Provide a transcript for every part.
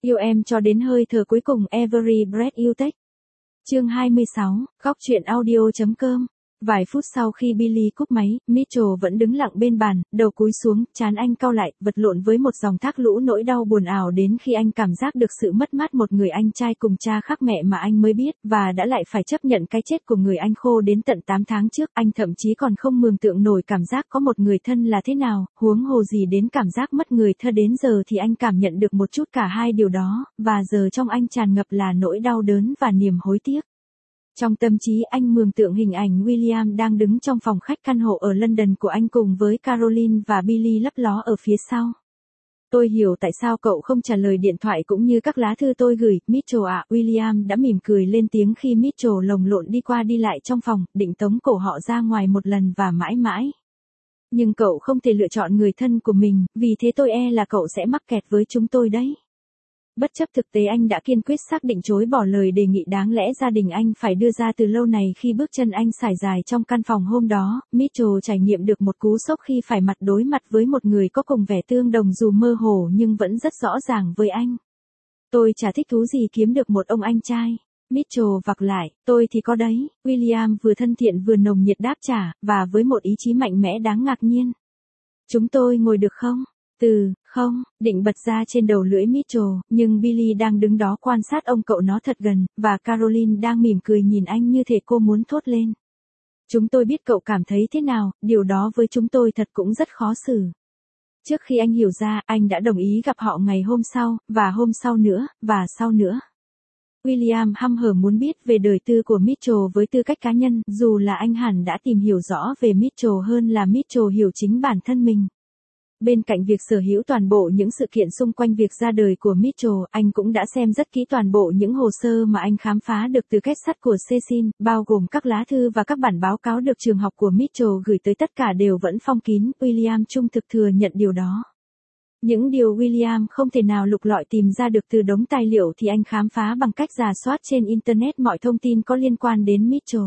Yêu em cho đến hơi thở cuối cùng Every Breath You Take. Chương 26, góc truyện audio.com. Vài phút sau khi Billy cúp máy, Mitchell vẫn đứng lặng bên bàn, đầu cúi xuống, trán anh cau lại, vật lộn với một dòng thác lũ nỗi đau buồn ảo đến khi anh cảm giác được sự mất mát một người anh trai cùng cha khác mẹ mà anh mới biết, và đã lại phải chấp nhận cái chết của người anh khô đến tận 8 tháng trước. Anh thậm chí còn không mường tượng nổi cảm giác có một người thân là thế nào, huống hồ gì đến cảm giác mất người thân. Đến giờ thì anh cảm nhận được một chút cả hai điều đó, và giờ trong anh tràn ngập là nỗi đau đớn và niềm hối tiếc. Trong tâm trí anh mường tượng hình ảnh William đang đứng trong phòng khách căn hộ ở London của anh cùng với Caroline và Billy lấp ló ở phía sau. Tôi hiểu tại sao cậu không trả lời điện thoại cũng như các lá thư tôi gửi, Mitchell ạ. William đã mỉm cười lên tiếng khi Mitchell lồng lộn đi qua đi lại trong phòng, định tống cổ họ ra ngoài một lần và mãi mãi. Nhưng cậu không thể lựa chọn người thân của mình, vì thế tôi e là cậu sẽ mắc kẹt với chúng tôi đấy. Bất chấp thực tế anh đã kiên quyết xác định chối bỏ lời đề nghị đáng lẽ gia đình anh phải đưa ra từ lâu này khi bước chân anh sải dài trong căn phòng hôm đó. Mitchell trải nghiệm được một cú sốc khi phải mặt đối mặt với một người có cùng vẻ tương đồng dù mơ hồ nhưng vẫn rất rõ ràng với anh. Tôi chả thích thú gì kiếm được một ông anh trai. Mitchell vặc lại, tôi thì có đấy. William vừa thân thiện vừa nồng nhiệt đáp trả, và với một ý chí mạnh mẽ đáng ngạc nhiên. Chúng tôi ngồi được không? Không, định bật ra trên đầu lưỡi Mitchell, nhưng Billy đang đứng đó quan sát ông cậu nó thật gần, và Caroline đang mỉm cười nhìn anh như thể cô muốn thốt lên. Chúng tôi biết cậu cảm thấy thế nào, điều đó với chúng tôi thật cũng rất khó xử. Trước khi anh hiểu ra, anh đã đồng ý gặp họ ngày hôm sau, và hôm sau nữa, và sau nữa. William hăm hở muốn biết về đời tư của Mitchell với tư cách cá nhân, dù là anh hẳn đã tìm hiểu rõ về Mitchell hơn là Mitchell hiểu chính bản thân mình. Bên cạnh việc sở hữu toàn bộ những sự kiện xung quanh việc ra đời của Mitchell, anh cũng đã xem rất kỹ toàn bộ những hồ sơ mà anh khám phá được từ kết sắt của Cecil, bao gồm các lá thư và các bản báo cáo được trường học của Mitchell gửi tới, tất cả đều vẫn phong kín. William trung thực thừa nhận điều đó. Những điều William không thể nào lục lọi tìm ra được từ đống tài liệu thì anh khám phá bằng cách rà soát trên Internet mọi thông tin có liên quan đến Mitchell.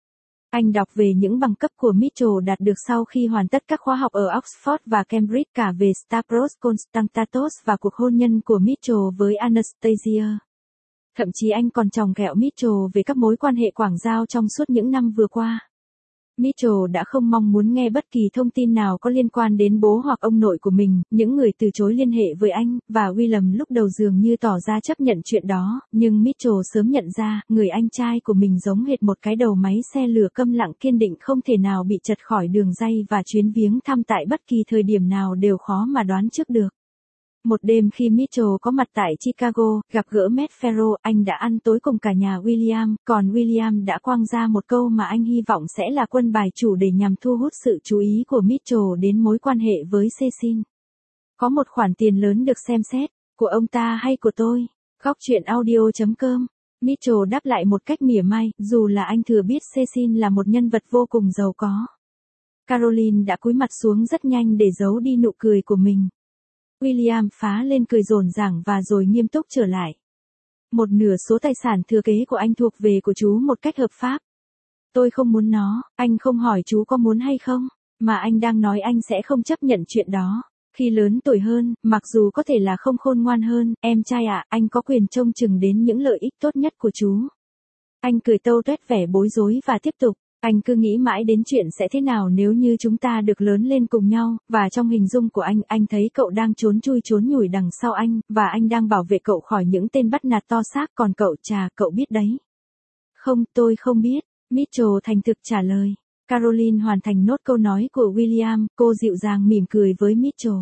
Anh đọc về những bằng cấp của Mitchell đạt được sau khi hoàn tất các khóa học ở Oxford và Cambridge, cả về Stavros Konstantatos và cuộc hôn nhân của Mitchell với Anastasia. Thậm chí anh còn chòng ghẹo Mitchell về các mối quan hệ quảng giao trong suốt những năm vừa qua. Mitchell đã không mong muốn nghe bất kỳ thông tin nào có liên quan đến bố hoặc ông nội của mình, những người từ chối liên hệ với anh, và William lúc đầu dường như tỏ ra chấp nhận chuyện đó, nhưng Mitchell sớm nhận ra, người anh trai của mình giống hệt một cái đầu máy xe lửa câm lặng kiên định không thể nào bị trật khỏi đường ray, và chuyến viếng thăm tại bất kỳ thời điểm nào đều khó mà đoán trước được. Một đêm khi Mitchell có mặt tại Chicago, gặp gỡ Matt Farrow, anh đã ăn tối cùng cả nhà William, còn William đã quăng ra một câu mà anh hy vọng sẽ là quân bài chủ để nhằm thu hút sự chú ý của Mitchell đến mối quan hệ với Cecil. Có một khoản tiền lớn được xem xét, của ông ta hay của tôi? Góc truyện audio.com. Mitchell đáp lại một cách mỉa mai, dù là anh thừa biết Cecil là một nhân vật vô cùng giàu có. Caroline đã cúi mặt xuống rất nhanh để giấu đi nụ cười của mình. William phá lên cười rồn ràng và rồi nghiêm túc trở lại. Một nửa số tài sản thừa kế của anh thuộc về của chú một cách hợp pháp. Tôi không muốn nó, anh không hỏi chú có muốn hay không, mà anh đang nói anh sẽ không chấp nhận chuyện đó. Khi lớn tuổi hơn, mặc dù có thể là không khôn ngoan hơn, em trai ạ, anh có quyền trông chừng đến những lợi ích tốt nhất của chú. Anh cười tâu tuét vẻ bối rối và tiếp tục. Anh cứ nghĩ mãi đến chuyện sẽ thế nào nếu như chúng ta được lớn lên cùng nhau, và trong hình dung của anh thấy cậu đang trốn chui trốn nhủi đằng sau anh, và anh đang bảo vệ cậu khỏi những tên bắt nạt to xác, còn cậu cậu biết đấy. Không, tôi không biết, Mitchell thành thực trả lời. Caroline hoàn thành nốt câu nói của William, cô dịu dàng mỉm cười với Mitchell.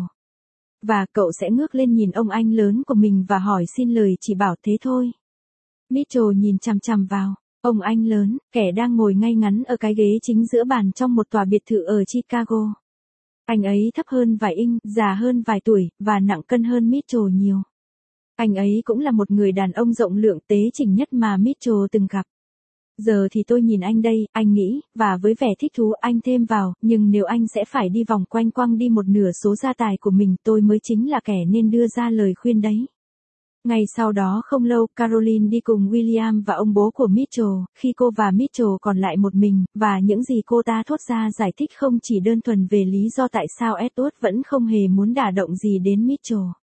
Và cậu sẽ ngước lên nhìn ông anh lớn của mình và hỏi xin lời chỉ bảo thế thôi. Mitchell nhìn chằm chằm vào. Ông anh lớn, kẻ đang ngồi ngay ngắn ở cái ghế chính giữa bàn trong một tòa biệt thự ở Chicago. Anh ấy thấp hơn vài inch, già hơn vài tuổi, và nặng cân hơn Mitchell nhiều. Anh ấy cũng là một người đàn ông rộng lượng tế chỉnh nhất mà Mitchell từng gặp. Giờ thì tôi nhìn anh đây, anh nghĩ, và với vẻ thích thú anh thêm vào, nhưng nếu anh sẽ phải đi vòng quanh quăng đi một nửa số gia tài của mình, tôi mới chính là kẻ nên đưa ra lời khuyên đấy. Ngày sau đó không lâu, Caroline đi cùng William và ông bố của Mitchell, khi cô và Mitchell còn lại một mình, và những gì cô ta thốt ra giải thích không chỉ đơn thuần về lý do tại sao Edward vẫn không hề muốn đả động gì đến Mitchell.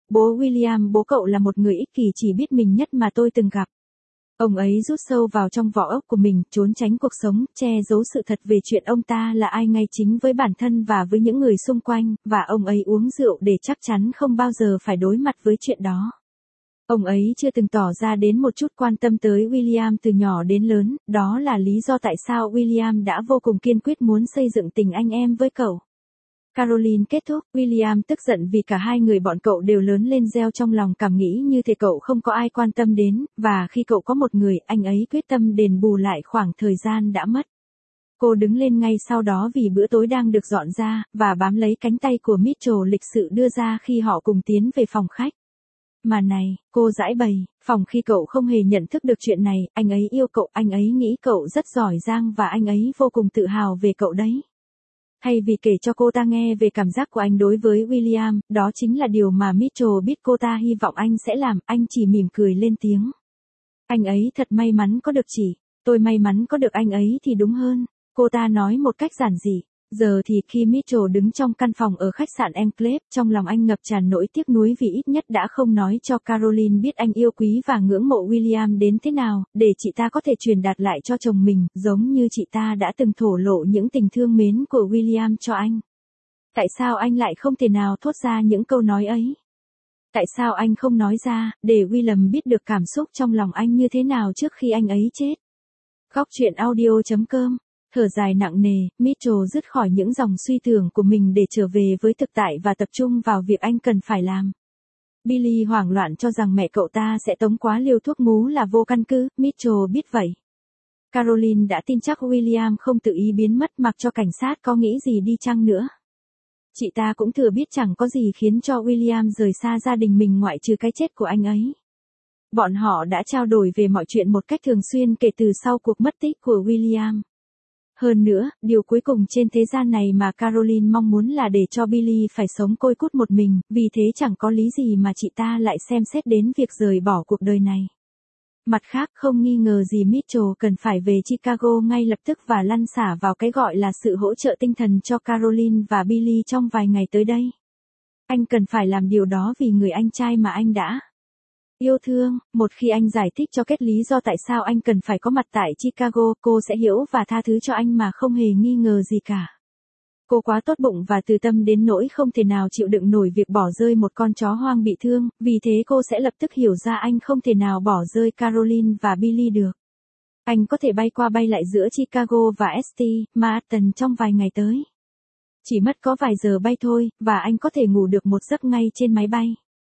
bố William, bố cậu là một người ích kỷ chỉ biết mình nhất mà tôi từng gặp. Ông ấy rút sâu vào trong vỏ ốc của mình, trốn tránh cuộc sống, che giấu sự thật về chuyện ông ta là ai ngay chính với bản thân và với những người xung quanh, và ông ấy uống rượu để chắc chắn không bao giờ phải đối mặt với chuyện đó. Ông ấy chưa từng tỏ ra đến một chút quan tâm tới William từ nhỏ đến lớn, đó là lý do tại sao William đã vô cùng kiên quyết muốn xây dựng tình anh em với cậu. Caroline kết thúc, William tức giận vì cả hai người bọn cậu đều lớn lên gieo trong lòng cảm nghĩ như thể cậu không có ai quan tâm đến, và khi cậu có một người, anh ấy quyết tâm đền bù lại khoảng thời gian đã mất. Cô đứng lên ngay sau đó vì bữa tối đang được dọn ra, và bám lấy cánh tay của Mitchell lịch sự đưa ra khi họ cùng tiến về phòng khách. Mà này, cô giãi bày, phòng khi cậu không hề nhận thức được chuyện này, anh ấy yêu cậu, anh ấy nghĩ cậu rất giỏi giang và anh ấy vô cùng tự hào về cậu đấy. Thay vì kể cho cô ta nghe về cảm giác của anh đối với William, đó chính là điều mà Mitchell biết cô ta hy vọng anh sẽ làm, anh chỉ mỉm cười lên tiếng. Anh ấy thật may mắn có được tôi may mắn có được anh ấy thì đúng hơn, cô ta nói một cách giản dị. Giờ thì khi Mitchell đứng trong căn phòng ở khách sạn Enclave, trong lòng anh ngập tràn nỗi tiếc nuối vì ít nhất đã không nói cho Caroline biết anh yêu quý và ngưỡng mộ William đến thế nào, để chị ta có thể truyền đạt lại cho chồng mình, giống như chị ta đã từng thổ lộ những tình thương mến của William cho anh. Tại sao anh lại không thể nào thốt ra những câu nói ấy? Tại sao anh không nói ra, để William biết được cảm xúc trong lòng anh như thế nào trước khi anh ấy chết? Góc truyện audio.com. Thở dài nặng nề, Mitchell dứt khỏi những dòng suy tưởng của mình để trở về với thực tại và tập trung vào việc anh cần phải làm. Billy hoảng loạn cho rằng mẹ cậu ta sẽ tống quá liều thuốc ngú là vô căn cứ, Mitchell biết vậy. Caroline đã tin chắc William không tự ý biến mất mặc cho cảnh sát có nghĩ gì đi chăng nữa. Chị ta cũng thừa biết chẳng có gì khiến cho William rời xa gia đình mình ngoại trừ cái chết của anh ấy. Bọn họ đã trao đổi về mọi chuyện một cách thường xuyên kể từ sau cuộc mất tích của William. Hơn nữa, điều cuối cùng trên thế gian này mà Caroline mong muốn là để cho Billy phải sống côi cút một mình, vì thế chẳng có lý gì mà chị ta lại xem xét đến việc rời bỏ cuộc đời này. Mặt khác, không nghi ngờ gì Mitchell cần phải về Chicago ngay lập tức và lăn xả vào cái gọi là sự hỗ trợ tinh thần cho Caroline và Billy trong vài ngày tới đây. Anh cần phải làm điều đó vì người anh trai mà anh đã yêu thương. Một khi anh giải thích cho Kate lý do tại sao anh cần phải có mặt tại Chicago, cô sẽ hiểu và tha thứ cho anh mà không hề nghi ngờ gì cả. Cô quá tốt bụng và từ tâm đến nỗi không thể nào chịu đựng nổi việc bỏ rơi một con chó hoang bị thương, vì thế cô sẽ lập tức hiểu ra anh không thể nào bỏ rơi Caroline và Billy được. Anh có thể bay qua bay lại giữa Chicago và St. Martin trong vài ngày tới. Chỉ mất có vài giờ bay thôi, và anh có thể ngủ được một giấc ngay trên máy bay.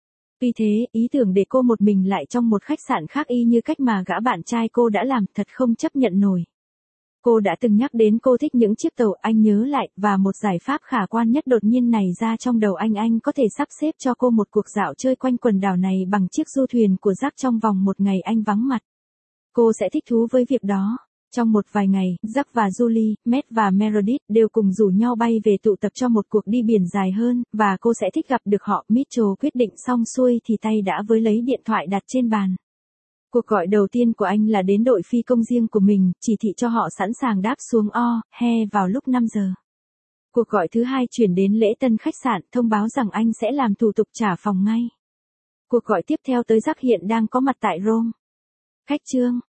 Vì thế, ý tưởng để cô một mình lại trong một khách sạn khác y như cách mà gã bạn trai cô đã làm thật không chấp nhận nổi. Cô đã từng nhắc đến cô thích những chiếc tàu, anh nhớ lại, và một giải pháp khả quan nhất đột nhiên nảy ra trong đầu anh có thể sắp xếp cho cô một cuộc dạo chơi quanh quần đảo này bằng chiếc du thuyền của Jack trong vòng một ngày anh vắng mặt. Cô sẽ thích thú với việc đó. Trong một vài ngày, Jack và Julie, Matt và Meredith đều cùng rủ nhau bay về tụ tập cho một cuộc đi biển dài hơn, và cô sẽ thích gặp được họ. Mitchell quyết định xong xuôi thì tay đã với lấy điện thoại đặt trên bàn. Cuộc gọi đầu tiên của anh là đến đội phi công riêng của mình, chỉ thị cho họ sẵn sàng đáp xuống vào lúc 5 giờ. Cuộc gọi thứ hai chuyển đến lễ tân khách sạn, thông báo rằng anh sẽ làm thủ tục trả phòng ngay. Cuộc gọi tiếp theo tới Jack hiện đang có mặt tại Rome. Khách trương,